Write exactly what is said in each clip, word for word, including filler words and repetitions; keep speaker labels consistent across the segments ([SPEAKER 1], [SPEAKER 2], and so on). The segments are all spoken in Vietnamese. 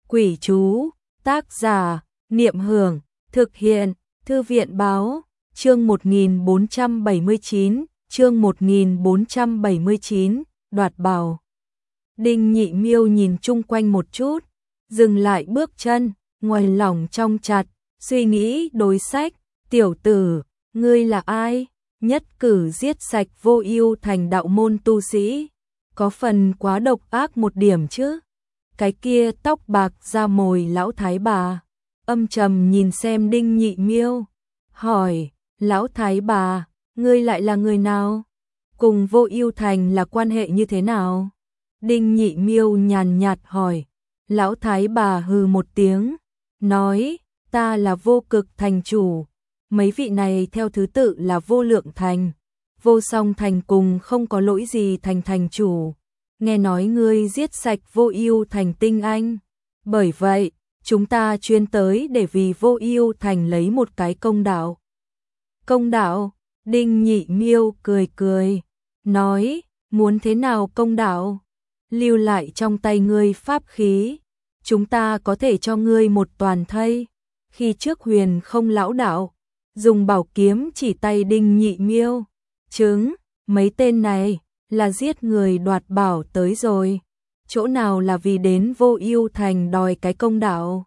[SPEAKER 1] Quỷ chú, tác giả, Niệm Hưởng, thực hiện, Thư viện báo, chương một nghìn bốn trăm bảy mươi chín, chương một nghìn bốn trăm bảy mươi chín, đoạt bảo. Đinh Nhị Miêu nhìn chung quanh một chút, dừng lại bước chân, ngoài lòng trong chặt, suy nghĩ đối sách, tiểu tử, ngươi là ai? Nhất cử giết sạch Vô Ưu Thành đạo môn tu sĩ, có phần quá độc ác một điểm chứ. Cái kia tóc bạc da mồi lão thái bà, âm trầm nhìn xem Đinh Nhị Miêu, hỏi, lão thái bà, ngươi lại là người nào? Cùng Vô Ưu Thành là quan hệ như thế nào? Đinh Nhị Miêu nhàn nhạt hỏi. Lão thái bà hừ một tiếng, nói, ta là Vô Cực thành chủ, mấy vị này theo thứ tự là Vô Lượng Thành, Vô Song Thành cùng không có lỗi gì thành thành chủ. Nghe nói ngươi giết sạch Vô Ưu Thành tinh anh, bởi vậy, chúng ta chuyên tới để vì Vô Ưu Thành lấy một cái công đạo. Công đạo? Đinh Nhị Miêu cười cười, nói, muốn thế nào công đạo? Lưu lại trong tay ngươi pháp khí, chúng ta có thể cho ngươi một toàn thây. Khi trước Huyền Không lão đạo dùng bảo kiếm chỉ tay Đinh Nhị Miêu, chứng, mấy tên này là giết người đoạt bảo tới rồi, chỗ nào là vì đến Vô Ưu Thành đòi cái công đạo.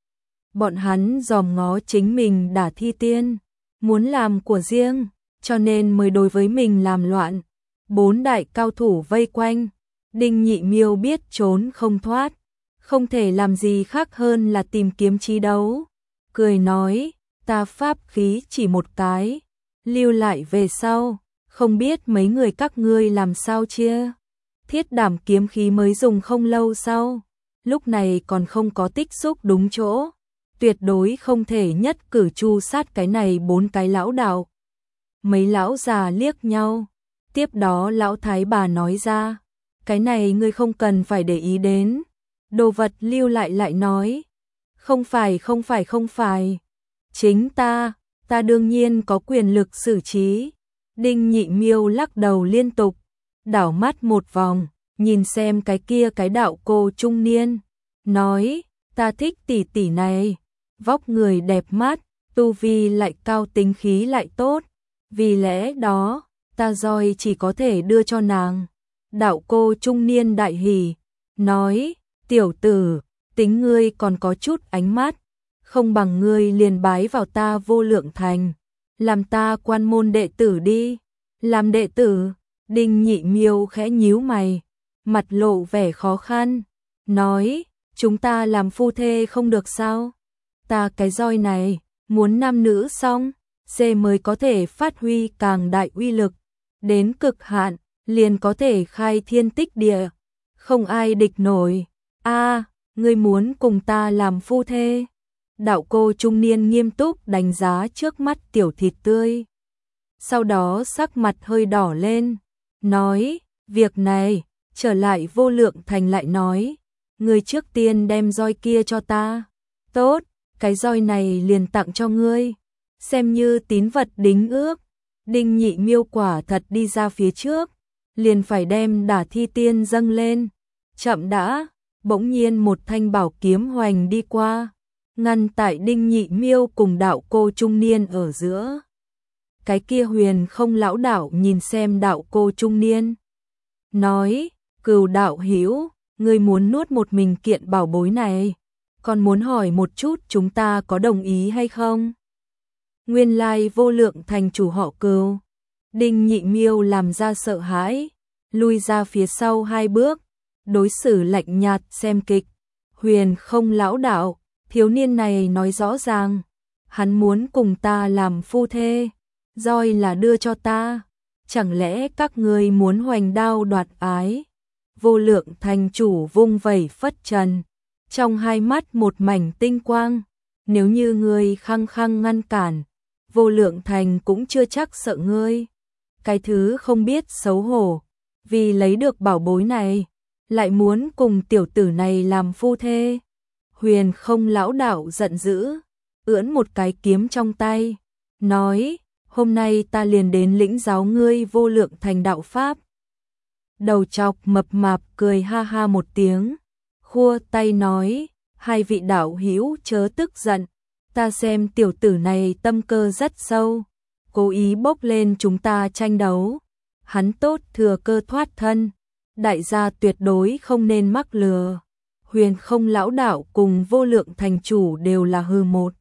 [SPEAKER 1] Bọn hắn dòm ngó chính mình đả thi tiên, muốn làm của riêng, cho nên mới đối với mình làm loạn. Bốn đại cao thủ vây quanh, Đinh Nhị Miêu biết trốn không thoát, không thể làm gì khác hơn là tìm kiếm chí đấu. Cười nói, ta pháp khí chỉ một cái, lưu lại về sau, không biết mấy người các ngươi làm sao chia. Thiết Đảm kiếm khí mới dùng không lâu sau, lúc này còn không có tích xúc đúng chỗ, tuyệt đối không thể nhất cử chu sát cái này bốn cái lão đạo. Mấy lão già liếc nhau, tiếp đó lão thái bà nói ra, cái này ngươi không cần phải để ý đến. Đồ vật lưu lại lại nói, không phải không phải không phải, chính ta, ta đương nhiên có quyền lực xử trí. Đinh Nhị Miêu lắc đầu liên tục, đảo mắt một vòng, nhìn xem cái kia cái đạo cô trung niên, nói, ta thích tỷ tỷ này, vóc người đẹp mắt, tu vi lại cao tính khí lại tốt, vì lẽ đó, ta roi chỉ có thể đưa cho nàng. Đạo cô trung niên đại hỉ, nói, tiểu tử, tính ngươi còn có chút ánh mắt, không bằng ngươi liền bái vào ta Vô Lượng Thành, làm ta quan môn đệ tử đi. Làm đệ tử? Đinh Nhị Miêu khẽ nhíu mày, mặt lộ vẻ khó khăn, nói, chúng ta làm phu thê không được sao? Ta cái roi này, muốn nam nữ song, C mới có thể phát huy càng đại uy lực, đến cực hạn, liền có thể khai thiên tích địa, không ai địch nổi. A, ngươi muốn cùng ta làm phu thê? Đạo cô trung niên nghiêm túc đánh giá trước mắt tiểu thịt tươi, sau đó sắc mặt hơi đỏ lên, nói, việc này, trở lại Vô Lượng Thành lại nói, ngươi trước tiên đem roi kia cho ta. Tốt, cái roi này liền tặng cho ngươi, xem như tín vật đính ước. Đinh Nhị Miêu quả thật đi ra phía trước, liền phải đem đả thi tiên dâng lên. Chậm đã, bỗng nhiên một thanh bảo kiếm hoành đi qua, ngăn tại Đinh Nhị Miêu cùng đạo cô trung niên ở giữa. Cái kia Huyền Không lão đạo nhìn xem đạo cô trung niên, nói, Cừu đạo hữu, ngươi muốn nuốt một mình kiện bảo bối này, còn muốn hỏi một chút chúng ta có đồng ý hay không? Nguyên lai Vô Lượng Thành chủ họ Cừu. Đinh Nhị Miêu làm ra sợ hãi, lui ra phía sau hai bước, đối xử lạnh nhạt xem kịch. Huyền Không lão đạo, thiếu niên này nói rõ ràng, hắn muốn cùng ta làm phu thê, roi là đưa cho ta, chẳng lẽ các ngươi muốn hoành đao đoạt ái? Vô Lượng Thành chủ vung vẩy phất trần, trong hai mắt một mảnh tinh quang, nếu như ngươi khăng khăng ngăn cản, Vô Lượng Thành cũng chưa chắc sợ ngươi. Cái thứ không biết xấu hổ, vì lấy được bảo bối này, lại muốn cùng tiểu tử này làm phu thê. Huyền Không lão đạo giận dữ, ưỡn một cái kiếm trong tay, nói, hôm nay ta liền đến lĩnh giáo ngươi Vô Lượng Thành đạo pháp. Đầu chọc mập mạp cười ha ha một tiếng, khua tay nói, hai vị đạo hữu chớ tức giận, ta xem tiểu tử này tâm cơ rất sâu, cố ý bốc lên chúng ta tranh đấu, hắn tốt thừa cơ thoát thân, đại gia tuyệt đối không nên mắc lừa. Huyền Không lão đạo cùng Vô Lượng thành chủ đều là hừ một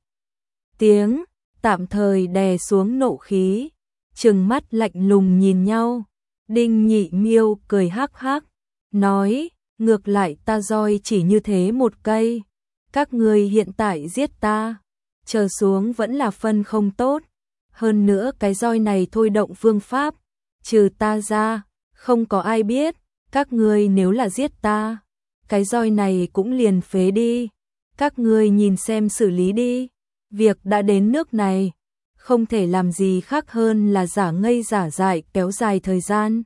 [SPEAKER 1] tiếng, tạm thời đè xuống nộ khí, trừng mắt lạnh lùng nhìn nhau. Đinh Nhị Miêu cười hắc hắc, nói, ngược lại ta roi chỉ như thế một cây, các ngươi hiện tại giết ta, chờ xuống vẫn là phân không tốt, hơn nữa cái roi này thôi động phương pháp, trừ ta ra, không có ai biết, các ngươi nếu là giết ta, cái roi này cũng liền phế đi, các ngươi nhìn xem xử lý đi, việc đã đến nước này, không thể làm gì khác hơn là giả ngây giả dại kéo dài thời gian.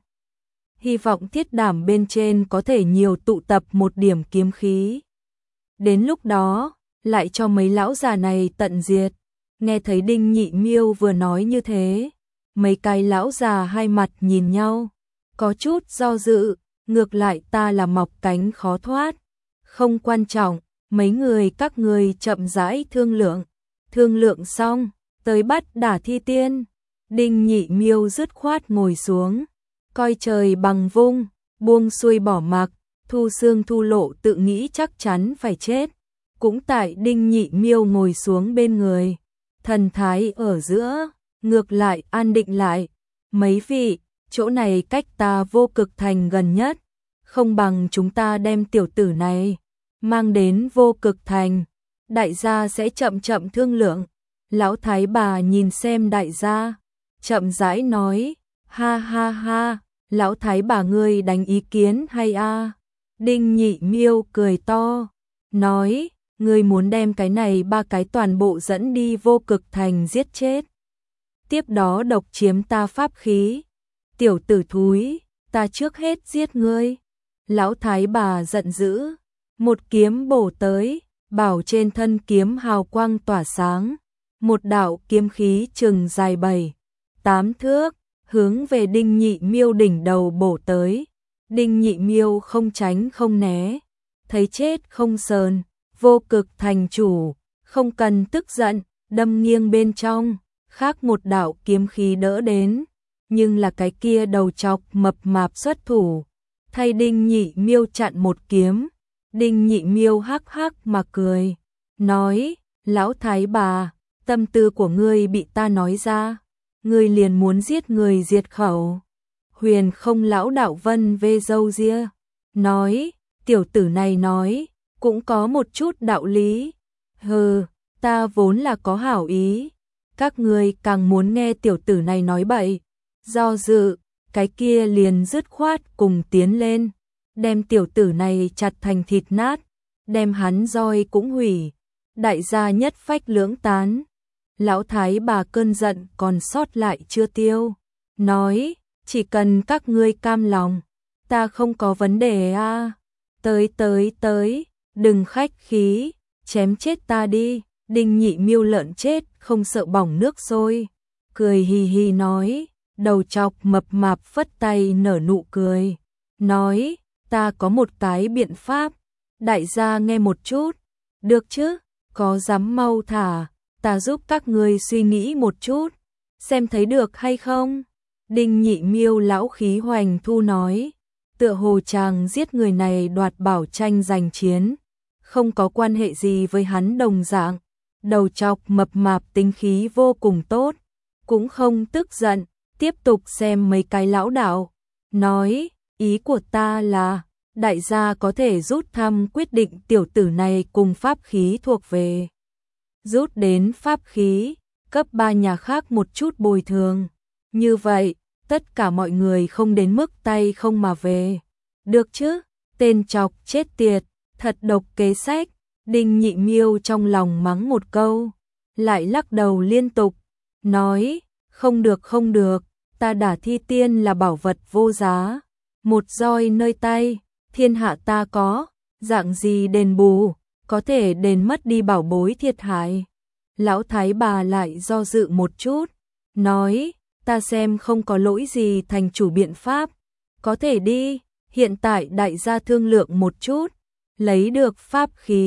[SPEAKER 1] Hy vọng thiết đảm bên trên có thể nhiều tụ tập một điểm kiếm khí. Đến lúc đó, lại cho mấy lão già này tận diệt. Nghe thấy Đinh Nhị Miêu vừa nói như thế, mấy cái lão già hai mặt nhìn nhau, có chút do dự, ngược lại ta là mọc cánh khó thoát. Không quan trọng, mấy người các người chậm rãi thương lượng. Thương lượng xong, tới bắt đả thi tiên. Đinh Nhị Miêu dứt khoát ngồi xuống, coi trời bằng vung, buông xuôi bỏ mặc, Thu Xương Thu Lộ tự nghĩ chắc chắn phải chết. Cũng tại Đinh Nhị Miêu ngồi xuống bên người, thần thái ở giữa, ngược lại an định lại. Mấy vị, chỗ này cách ta Vô Cực thành gần nhất, không bằng chúng ta đem tiểu tử này mang đến Vô Cực thành, đại gia sẽ chậm chậm thương lượng. Lão thái bà nhìn xem đại gia, chậm rãi nói, ha ha ha, lão thái bà ngươi đánh ý kiến hay a? Đinh Nhị Miêu cười to, nói, ngươi muốn đem cái này ba cái toàn bộ dẫn đi Vô Cực thành giết chết, tiếp đó độc chiếm ta pháp khí. Tiểu tử thúi, ta trước hết giết ngươi. Lão thái bà giận dữ, một kiếm bổ tới, bảo trên thân kiếm hào quang tỏa sáng, một đạo kiếm khí chừng dài bảy, tám thước, hướng về Đinh Nhị Miêu đỉnh đầu bổ tới. Đinh Nhị Miêu không tránh không né, thấy chết không sờn. Vô Cực thành chủ, không cần tức giận, đâm nghiêng bên trong, khác một đạo kiếm khí đỡ đến, nhưng là cái kia đầu chọc mập mạp xuất thủ, thay Đinh Nhị Miêu chặn một kiếm. Đinh Nhị Miêu hắc hắc mà cười, nói, lão thái bà, tâm tư của ngươi bị ta nói ra, ngươi liền muốn giết người diệt khẩu. Huyền Không lão đạo vân vê râu ria, nói, tiểu tử này nói, cũng có một chút đạo lý. Hừ, ta vốn là có hảo ý, các ngươi càng muốn nghe tiểu tử này nói bậy. Do dự, cái kia liền dứt khoát cùng tiến lên, đem tiểu tử này chặt thành thịt nát, đem hắn roi cũng hủy. Đại gia nhất phách lưỡng tán. Lão thái bà cơn giận còn sót lại chưa tiêu, nói, chỉ cần các ngươi cam lòng, ta không có vấn đề a. À. Tới tới tới, đừng khách khí, chém chết ta đi. Đinh Nhị Miêu lợn chết không sợ bỏng nước sôi, cười hì hì nói, đầu chọc mập mạp phất tay nở nụ cười, nói, ta có một cái biện pháp, đại gia nghe một chút, được chứ, có dám mau thả, ta giúp các ngươi suy nghĩ một chút, xem thấy được hay không. Đinh Nhị Miêu lão khí hoành thu nói, tựa hồ chàng giết người này đoạt bảo tranh giành chiến, không có quan hệ gì với hắn đồng dạng. Đầu chọc mập mạp tính khí vô cùng tốt, cũng không tức giận, tiếp tục xem mấy cái lão đạo, nói, ý của ta là, đại gia có thể rút thăm quyết định tiểu tử này cùng pháp khí thuộc về. Rút đến pháp khí, cấp ba nhà khác một chút bồi thường. Như vậy, tất cả mọi người không đến mức tay không mà về. Được chứ, tên chọc chết tiệt, thật độc kế sách. Đinh Nhị Miêu trong lòng mắng một câu, lại lắc đầu liên tục, nói, không được không được, ta đả thi tiên là bảo vật vô giá, một roi nơi tay, thiên hạ ta có, dạng gì đền bù, có thể đền mất đi bảo bối thiệt hại. Lão thái bà lại do dự một chút, nói, ta xem không có lỗi gì thành chủ biện pháp, có thể đi, hiện tại đại gia thương lượng một chút, lấy được pháp khí,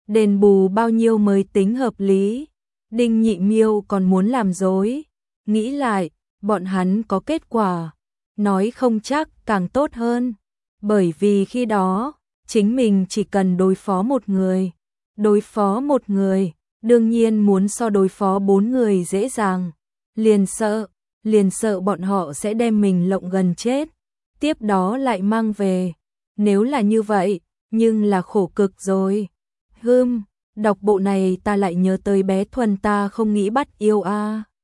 [SPEAKER 1] Đền bù bao nhiêu mới tính hợp lý? Đinh Nhị Miêu còn muốn làm dối. Nghĩ lại, bọn hắn có kết quả. Nói không chắc càng tốt hơn. Bởi vì khi đó, chính mình chỉ cần đối phó một người. Đối phó một người, đương nhiên muốn so đối phó bốn người dễ dàng. Liền sợ, liền sợ bọn họ sẽ đem mình lộng gần chết. Tiếp đó lại mang về. Nếu là như vậy, nhưng là khổ cực rồi. Hưm, đọc bộ này ta lại nhớ tới bé Thuần ta không nghĩ bắt yêu a.